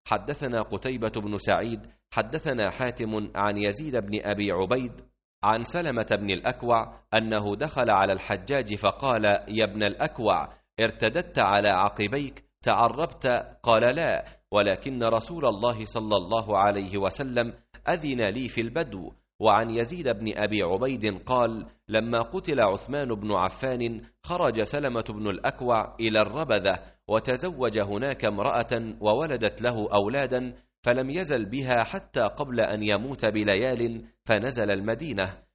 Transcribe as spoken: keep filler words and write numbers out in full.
حدثنا قتيبة بن سعيد حدثنا حاتم عن يزيد بن أبي عبيد عن سلمة بن الأكوع أنه دخل على الحجاج فقال: يا ابن الأكوع، ارتددت على عقبيك تعربت؟ قال: لا، ولكن رسول الله صلى الله عليه وسلم أذن لي في البدو. وعن يزيد بن أبي عبيد قال: لما قتل عثمان بن عفان خرج سلمة بن الأكوع إلى الربذة وتزوج هناك امرأة وولدت له أولادا، فلم يزل بها حتى قبل أن يموت بليال، فنزل المدينة.